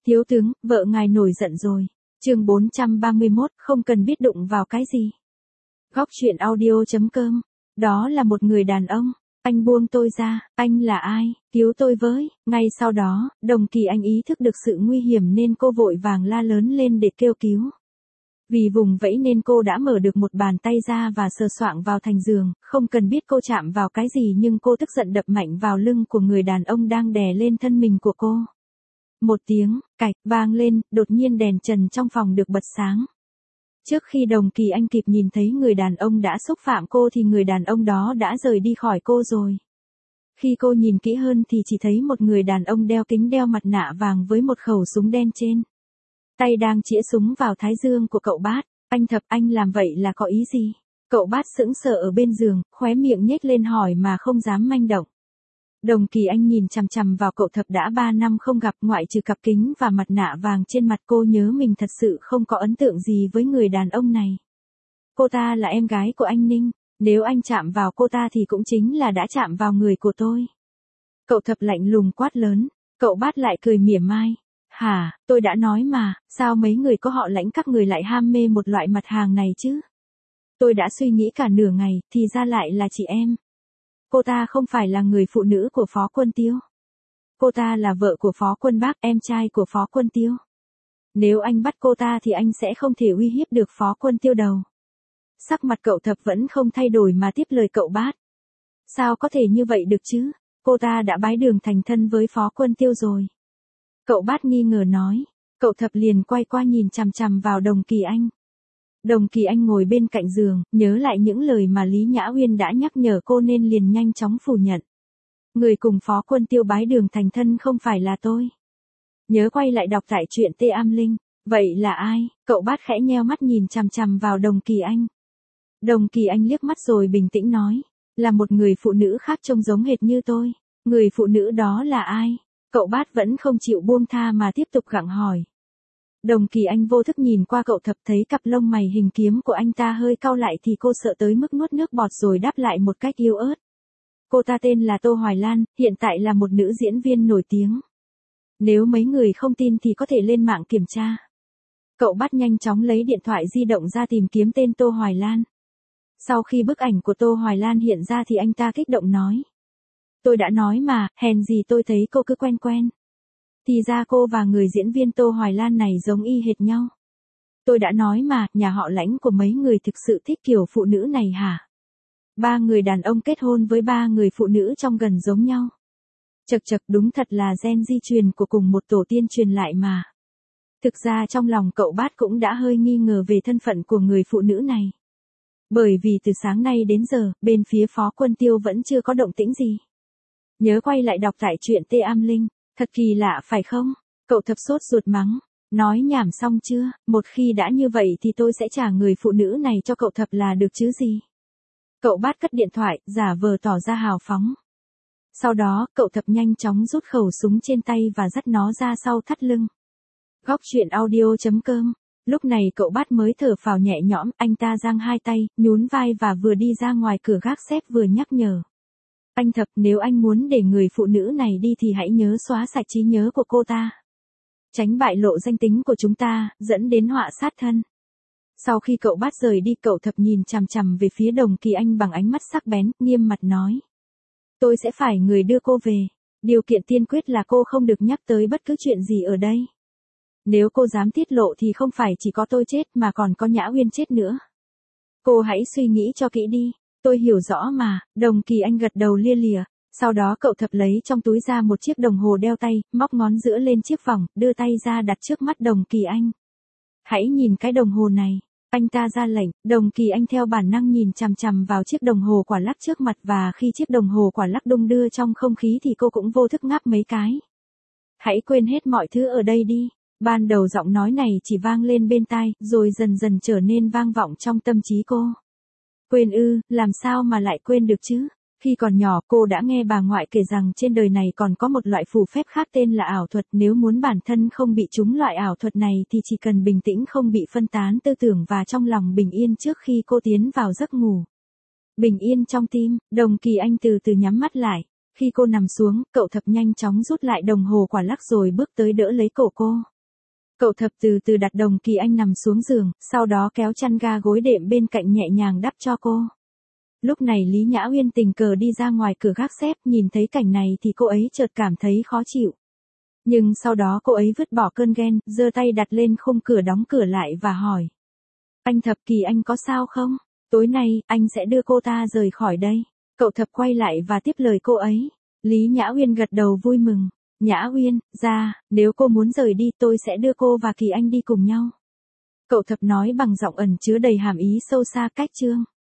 Thiếu tướng, vợ ngài nổi giận rồi. Chương 431, không cần biết đụng vào cái gì. Góc truyện audio.com. Đó là một người đàn ông. Anh buông tôi ra, anh là ai, cứu tôi với. Ngay sau đó, Đồng Kỳ Anh ý thức được sự nguy hiểm nên cô vội vàng la lớn lên để kêu cứu. Vì vùng vẫy nên cô đã mở được một bàn tay ra và sờ soạng vào thành giường, không cần biết cô chạm vào cái gì nhưng cô tức giận đập mạnh vào lưng của người đàn ông đang đè lên thân mình của cô. Một tiếng, cạch, vang lên, đột nhiên đèn trần trong phòng được bật sáng. Trước khi Đồng Kỳ Anh kịp nhìn thấy người đàn ông đã xúc phạm cô thì người đàn ông đó đã rời đi khỏi cô rồi. Khi cô nhìn kỹ hơn thì chỉ thấy một người đàn ông đeo kính đeo mặt nạ vàng với một khẩu súng đen trên tay đang chĩa súng vào thái dương của cậu Bát. Anh Thập, anh làm vậy là có ý gì? Cậu Bát sững sờ ở bên giường, khóe miệng nhếch lên hỏi mà không dám manh động. Đồng Kỳ Anh nhìn chằm chằm vào cậu Thập đã 3 năm không gặp, ngoại trừ cặp kính và mặt nạ vàng trên mặt, cô nhớ mình thật sự không có ấn tượng gì với người đàn ông này. Cô ta là em gái của anh Ninh, nếu anh chạm vào cô ta thì cũng chính là đã chạm vào người của tôi. Cậu Thập lạnh lùng quát lớn, cậu Bát lại cười mỉa mai. Hả, tôi đã nói mà, sao mấy người có họ Lãnh các người lại ham mê một loại mặt hàng này chứ? Tôi đã suy nghĩ cả nửa ngày, thì ra lại là chị em. Cô ta không phải là người phụ nữ của Phó Quân Tiêu. Cô ta là vợ của Phó Quân Bác, em trai của Phó Quân Tiêu. Nếu anh bắt cô ta thì anh sẽ không thể uy hiếp được Phó Quân Tiêu đâu. Sắc mặt cậu Thập vẫn không thay đổi mà tiếp lời cậu Bát. Sao có thể như vậy được chứ? Cô ta đã bái đường thành thân với Phó Quân Tiêu rồi. Cậu Bát nghi ngờ nói. Cậu Thập liền quay qua nhìn chằm chằm vào Đồng Kỳ Anh. Đồng Kỳ Anh ngồi bên cạnh giường, nhớ lại những lời mà Lý Nhã Uyên đã nhắc nhở cô nên liền nhanh chóng phủ nhận. Người cùng Phó Quân Tiêu bái đường thành thân không phải là tôi. Nhớ quay lại đọc tại truyện Tê Am Linh. Vậy là ai? Cậu Bát khẽ nheo mắt nhìn chằm chằm vào Đồng Kỳ Anh. Đồng Kỳ Anh liếc mắt rồi bình tĩnh nói. Là một người phụ nữ khác trông giống hệt như tôi. Người phụ nữ đó là ai? Cậu Bát vẫn không chịu buông tha mà tiếp tục gặng hỏi. Đồng Kỳ Anh vô thức nhìn qua cậu Thập, thấy cặp lông mày hình kiếm của anh ta hơi cau lại thì cô sợ tới mức nuốt nước bọt rồi đáp lại một cách yếu ớt. Cô ta tên là Tô Hoài Lan, hiện tại là một nữ diễn viên nổi tiếng. Nếu mấy người không tin thì có thể lên mạng kiểm tra. Cậu Bát nhanh chóng lấy điện thoại di động ra tìm kiếm tên Tô Hoài Lan. Sau khi bức ảnh của Tô Hoài Lan hiện ra thì anh ta kích động nói. Tôi đã nói mà, hèn gì tôi thấy cô cứ quen quen. Thì ra cô và người diễn viên Tô Hoài Lan này giống y hệt nhau. Tôi đã nói mà, nhà họ Lãnh của mấy người thực sự thích kiểu phụ nữ này hả? 3 người đàn ông kết hôn với 3 người phụ nữ trông gần giống nhau. Chật chật, đúng thật là gen di truyền của cùng một tổ tiên truyền lại mà. Thực ra trong lòng cậu Bát cũng đã hơi nghi ngờ về thân phận của người phụ nữ này. Bởi vì từ sáng nay đến giờ, bên phía Phó Quân Tiêu vẫn chưa có động tĩnh gì. Nhớ quay lại đọc tại truyện Tê Am Linh. Thật kỳ lạ phải không? Cậu Thập sốt ruột mắng. Nói nhảm xong chưa? Một khi đã như vậy thì tôi sẽ trả người phụ nữ này cho cậu Thập là được chứ gì? Cậu Bát cất điện thoại, giả vờ tỏ ra hào phóng. Sau đó, cậu Thập nhanh chóng rút khẩu súng trên tay và dắt nó ra sau thắt lưng. Góc truyện audio.com. Lúc này cậu Bát mới thở phào nhẹ nhõm, anh ta giang hai tay, nhún vai và vừa đi ra ngoài cửa gác xếp vừa nhắc nhở. Anh Thập, nếu anh muốn để người phụ nữ này đi thì hãy nhớ xóa sạch trí nhớ của cô ta. Tránh bại lộ danh tính của chúng ta, dẫn đến họa sát thân. Sau khi cậu Bát rời đi, cậu Thập nhìn chằm chằm về phía Đồng Kỳ Anh bằng ánh mắt sắc bén, nghiêm mặt nói. Tôi sẽ phải người đưa cô về. Điều kiện tiên quyết là cô không được nhắc tới bất cứ chuyện gì ở đây. Nếu cô dám tiết lộ thì không phải chỉ có tôi chết mà còn có Nhã Uyên chết nữa. Cô hãy suy nghĩ cho kỹ đi. Tôi hiểu rõ mà. Đồng Kỳ Anh gật đầu lia lịa. Sau đó cậu Thập lấy trong túi ra một chiếc đồng hồ đeo tay, móc ngón giữa lên chiếc vòng, đưa tay ra đặt trước mắt Đồng Kỳ Anh. Hãy nhìn cái đồng hồ này. Anh ta ra lệnh. Đồng Kỳ Anh theo bản năng nhìn chằm chằm vào chiếc đồng hồ quả lắc trước mặt, và khi chiếc đồng hồ quả lắc đung đưa trong không khí thì cô cũng vô thức ngáp mấy cái. Hãy quên hết mọi thứ ở đây đi. Ban đầu giọng nói này chỉ vang lên bên tai, rồi dần dần trở nên vang vọng trong tâm trí cô. Quên ư, làm sao mà lại quên được chứ? Khi còn nhỏ cô đã nghe bà ngoại kể rằng trên đời này còn có một loại phù phép khác tên là ảo thuật. Nếu muốn bản thân không bị trúng loại ảo thuật này thì chỉ cần bình tĩnh, không bị phân tán tư tưởng và trong lòng bình yên trước khi cô tiến vào giấc ngủ. Bình yên trong tim, Đồng Kỳ Anh từ từ nhắm mắt lại. Khi cô nằm xuống, cậu Thập nhanh chóng rút lại đồng hồ quả lắc rồi bước tới đỡ lấy cổ cô. Cậu Thập từ từ đặt đồng Kỳ Anh nằm xuống giường, sau đó kéo chăn ga gối đệm bên cạnh nhẹ nhàng đắp cho cô. Lúc này Lý Nhã Uyên tình cờ đi ra ngoài cửa gác xếp, nhìn thấy cảnh này thì cô ấy chợt cảm thấy khó chịu. Nhưng sau đó cô ấy vứt bỏ cơn ghen, giơ tay đặt lên khung cửa đóng cửa lại và hỏi. Anh Thập, Kỳ Anh có sao không? Tối nay, anh sẽ đưa cô ta rời khỏi đây. Cậu Thập quay lại và tiếp lời cô ấy. Lý Nhã Uyên gật đầu vui mừng. Nhã Uyên, ra, nếu cô muốn rời đi tôi sẽ đưa cô và Kỳ Anh đi cùng nhau. Cậu Thập nói bằng giọng ẩn chứa đầy hàm ý sâu xa cách Trương.